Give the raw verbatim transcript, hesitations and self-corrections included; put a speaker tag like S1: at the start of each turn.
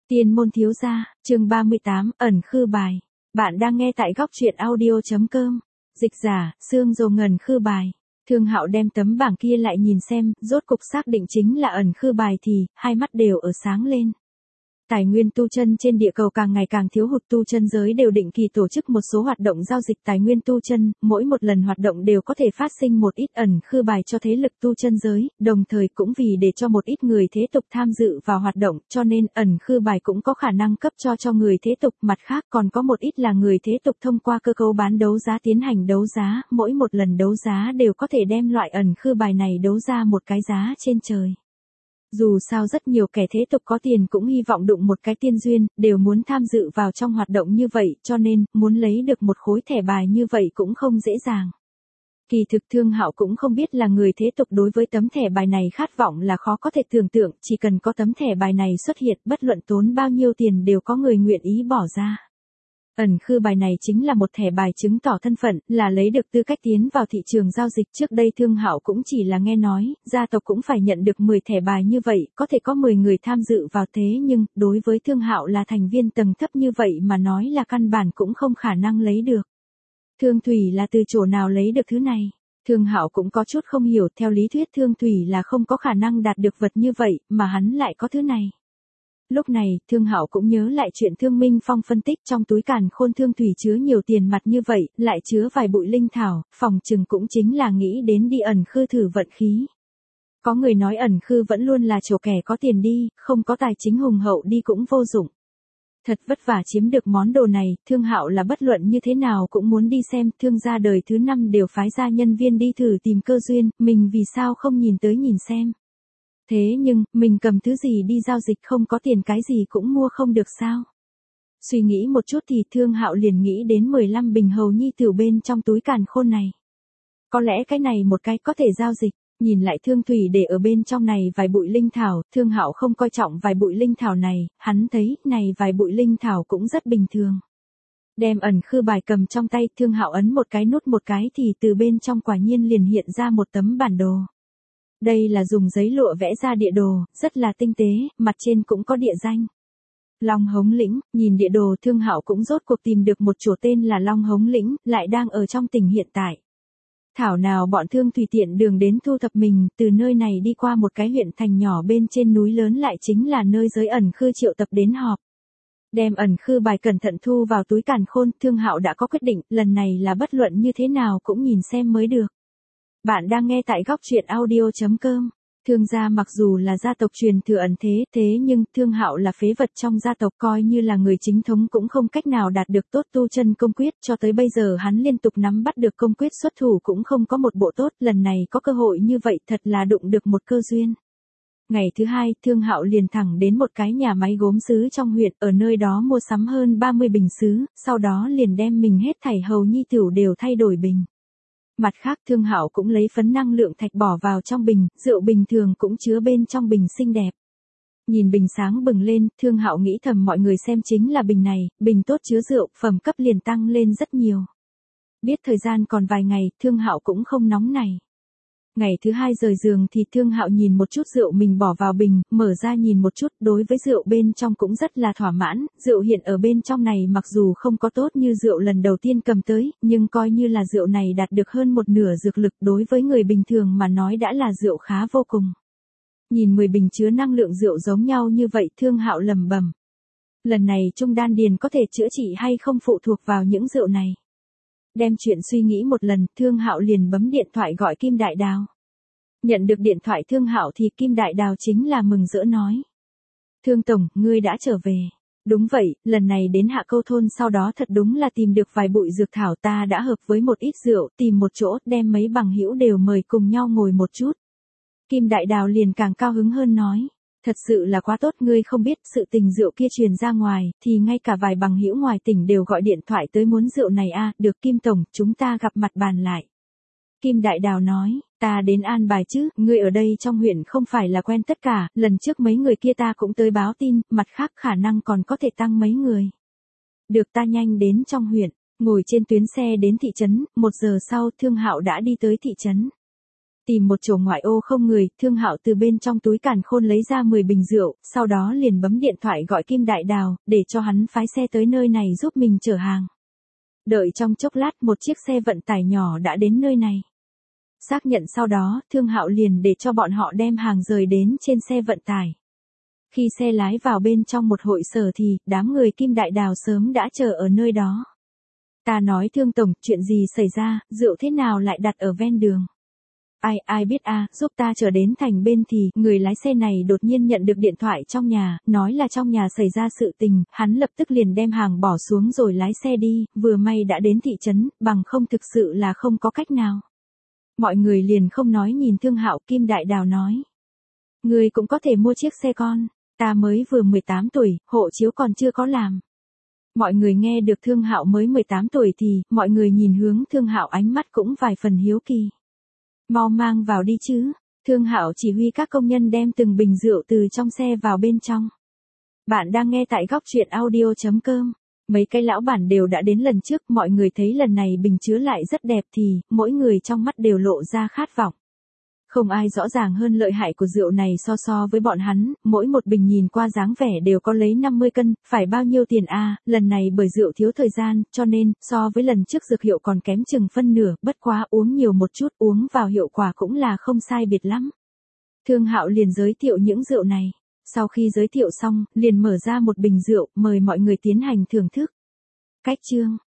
S1: Tiên môn thiếu gia, chương ba mươi tám, ẩn khư bài. Bạn đang nghe tại góc truyện audio chấm com. Dịch giả, Sương Dồ Ngần khư bài. Thương Hạo đem tấm bảng kia lại nhìn xem, rốt cục xác định chính là ẩn khư bài thì, hai mắt đều ở sáng lên. Tài nguyên tu chân trên địa cầu càng ngày càng thiếu hụt, tu chân giới đều định kỳ tổ chức một số hoạt động giao dịch tài nguyên tu chân, mỗi một lần hoạt động đều có thể phát sinh một ít ẩn khư bài cho thế lực tu chân giới, đồng thời cũng vì để cho một ít người thế tục tham dự vào hoạt động, cho nên ẩn khư bài cũng có khả năng cấp cho cho người thế tục, mặt khác còn có một ít là người thế tục thông qua cơ cấu bán đấu giá tiến hành đấu giá, mỗi một lần đấu giá đều có thể đem loại ẩn khư bài này đấu ra một cái giá trên trời. Dù sao rất nhiều kẻ thế tục có tiền cũng hy vọng đụng một cái tiên duyên, đều muốn tham dự vào trong hoạt động như vậy, cho nên, muốn lấy được một khối thẻ bài như vậy cũng không dễ dàng. Kỳ thực Thương Hạo cũng không biết là người thế tục đối với tấm thẻ bài này khát vọng là khó có thể tưởng tượng, chỉ cần có tấm thẻ bài này xuất hiện, bất luận tốn bao nhiêu tiền đều có người nguyện ý bỏ ra. Ẩn khư bài này chính là một thẻ bài chứng tỏ thân phận, là lấy được tư cách tiến vào thị trường giao dịch. Trước đây Thương Hạo cũng chỉ là nghe nói, gia tộc cũng phải nhận được mười thẻ bài như vậy, có thể có mười người tham dự vào, thế nhưng, đối với Thương Hạo là thành viên tầng thấp như vậy mà nói là căn bản cũng không khả năng lấy được. Thương Thủy là từ chỗ nào lấy được thứ này? Thương Hạo cũng có chút không hiểu, theo lý thuyết Thương Thủy là không có khả năng đạt được vật như vậy, mà hắn lại có thứ này. Lúc này, Thương Hạo cũng nhớ lại chuyện Thương Minh Phong phân tích, trong túi càn khôn Thương Thủy chứa nhiều tiền mặt như vậy, lại chứa vài bụi linh thảo, phòng chừng cũng chính là nghĩ đến đi ẩn khư thử vận khí. Có người nói ẩn khư vẫn luôn là chỗ kẻ có tiền đi, không có tài chính hùng hậu đi cũng vô dụng. Thật vất vả chiếm được món đồ này, Thương Hạo là bất luận như thế nào cũng muốn đi xem, Thương gia đời thứ năm đều phái ra nhân viên đi thử tìm cơ duyên, mình vì sao không nhìn tới nhìn xem. Thế nhưng, mình cầm thứ gì đi giao dịch, không có tiền cái gì cũng mua không được sao? Suy nghĩ một chút thì Thương Hạo liền nghĩ đến mười lăm bình hầu nhi tửu bên trong túi càn khôn này. Có lẽ cái này một cái có thể giao dịch, nhìn lại Thương Thủy để ở bên trong này vài bụi linh thảo, Thương Hạo không coi trọng vài bụi linh thảo này, hắn thấy, này vài bụi linh thảo cũng rất bình thường. Đem ẩn khư bài cầm trong tay, Thương Hạo ấn một cái nút một cái thì từ bên trong quả nhiên liền hiện ra một tấm bản đồ. Đây là dùng giấy lụa vẽ ra địa đồ, rất là tinh tế, mặt trên cũng có địa danh. Long Hống Lĩnh, nhìn địa đồ Thương Hạo cũng rốt cuộc tìm được một chỗ tên là Long Hống Lĩnh, lại đang ở trong tỉnh hiện tại. Thảo nào bọn Thương tùy tiện đường đến thu thập mình, từ nơi này đi qua một cái huyện thành nhỏ bên trên núi lớn lại chính là nơi giới ẩn khư triệu tập đến họp. Đem ẩn khư bài cẩn thận thu vào túi càn khôn, Thương Hạo đã có quyết định, lần này là bất luận như thế nào cũng nhìn xem mới được. Bạn đang nghe tại góc truyện audio chấm com. Thương gia mặc dù là gia tộc truyền thừa ẩn thế, thế nhưng Thương Hạo là phế vật trong gia tộc, coi như là người chính thống cũng không cách nào đạt được tốt tu chân công quyết, cho tới bây giờ hắn liên tục nắm bắt được công quyết xuất thủ cũng không có một bộ tốt, lần này có cơ hội như vậy thật là đụng được một cơ duyên. Ngày thứ hai, Thương Hạo liền thẳng đến một cái nhà máy gốm sứ trong huyện, ở nơi đó mua sắm hơn ba mươi bình sứ, sau đó liền đem mình hết thảy hầu nhi tửu đều thay đổi bình. Mặt khác Thương Hạo cũng lấy phấn năng lượng thạch bỏ vào trong bình, rượu bình thường cũng chứa bên trong bình xinh đẹp. Nhìn bình sáng bừng lên, Thương Hạo nghĩ thầm mọi người xem chính là bình này, bình tốt chứa rượu, phẩm cấp liền tăng lên rất nhiều. Biết thời gian còn vài ngày, Thương Hạo cũng không nóng này. Ngày thứ hai rời giường thì Thương Hạo nhìn một chút rượu mình bỏ vào bình, mở ra nhìn một chút, đối với rượu bên trong cũng rất là thỏa mãn, rượu hiện ở bên trong này mặc dù không có tốt như rượu lần đầu tiên cầm tới, nhưng coi như là rượu này đạt được hơn một nửa dược lực, đối với người bình thường mà nói đã là rượu khá vô cùng. Nhìn mười bình chứa năng lượng rượu giống nhau như vậy, Thương Hạo lẩm bẩm. Lần này trung đan điền có thể chữa trị hay không phụ thuộc vào những rượu này. Đem chuyện suy nghĩ một lần, Thương Hạo liền bấm điện thoại gọi Kim Đại Đào. Nhận được điện thoại Thương Hạo thì Kim Đại Đào chính là mừng rỡ nói. Thương Tổng, ngươi đã trở về. Đúng vậy, lần này đến Hạ Câu Thôn sau đó thật đúng là tìm được vài bụi dược thảo, ta đã hợp với một ít rượu, tìm một chỗ, đem mấy bằng hữu đều mời cùng nhau ngồi một chút. Kim Đại Đào liền càng cao hứng hơn nói. Thật sự là quá tốt, ngươi không biết, sự tình rượu kia truyền ra ngoài, thì ngay cả vài bằng hữu ngoài tỉnh đều gọi điện thoại tới muốn rượu này a, được Kim Tổng, chúng ta gặp mặt bàn lại. Kim Đại Đào nói, ta đến an bài chứ, ngươi ở đây trong huyện không phải là quen tất cả, lần trước mấy người kia ta cũng tới báo tin, mặt khác khả năng còn có thể tăng mấy người. Được, ta nhanh đến trong huyện, ngồi trên tuyến xe đến thị trấn, một giờ sau Thương Hạo đã đi tới thị trấn. Tìm một chỗ ngoại ô không người, Thương Hạo từ bên trong túi càn khôn lấy ra mười bình rượu, sau đó liền bấm điện thoại gọi Kim Đại Đào, để cho hắn phái xe tới nơi này giúp mình chở hàng. Đợi trong chốc lát một chiếc xe vận tải nhỏ đã đến nơi này. Xác nhận sau đó, Thương Hạo liền để cho bọn họ đem hàng rời đến trên xe vận tải. Khi xe lái vào bên trong một hội sở thì, đám người Kim Đại Đào sớm đã chờ ở nơi đó. Ta nói Thương tổng, chuyện gì xảy ra, rượu thế nào lại đặt ở ven đường? Ai, ai biết a, giúp ta chờ đến thành bên thì, người lái xe này đột nhiên nhận được điện thoại trong nhà, nói là trong nhà xảy ra sự tình, hắn lập tức liền đem hàng bỏ xuống rồi lái xe đi, vừa may đã đến thị trấn, bằng không thực sự là không có cách nào. Mọi người liền không nói nhìn Thương Hạo. Kim Đại Đào nói. Người cũng có thể mua chiếc xe con, ta mới vừa mười tám tuổi, hộ chiếu còn chưa có làm. Mọi người nghe được Thương Hạo mới mười tám tuổi thì, mọi người nhìn hướng Thương Hạo ánh mắt cũng vài phần hiếu kỳ. Mau mang vào đi chứ. Thương Hạo chỉ huy các công nhân đem từng bình rượu từ trong xe vào bên trong. Bạn đang nghe tại góc truyện audio chấm com. Mấy cái lão bản đều đã đến lần trước, mọi người thấy lần này bình chứa lại rất đẹp thì, mỗi người trong mắt đều lộ ra khát vọng. Không ai rõ ràng hơn lợi hại của rượu này so so với bọn hắn, mỗi một bình nhìn qua dáng vẻ đều có lấy năm mươi cân, phải bao nhiêu tiền a? Lần này bởi rượu thiếu thời gian, cho nên, so với lần trước dược hiệu còn kém chừng phân nửa, bất quá uống nhiều một chút, uống vào hiệu quả cũng là không sai biệt lắm. Thương Hạo liền giới thiệu những rượu này. Sau khi giới thiệu xong, liền mở ra một bình rượu, mời mọi người tiến hành thưởng thức. Cách chương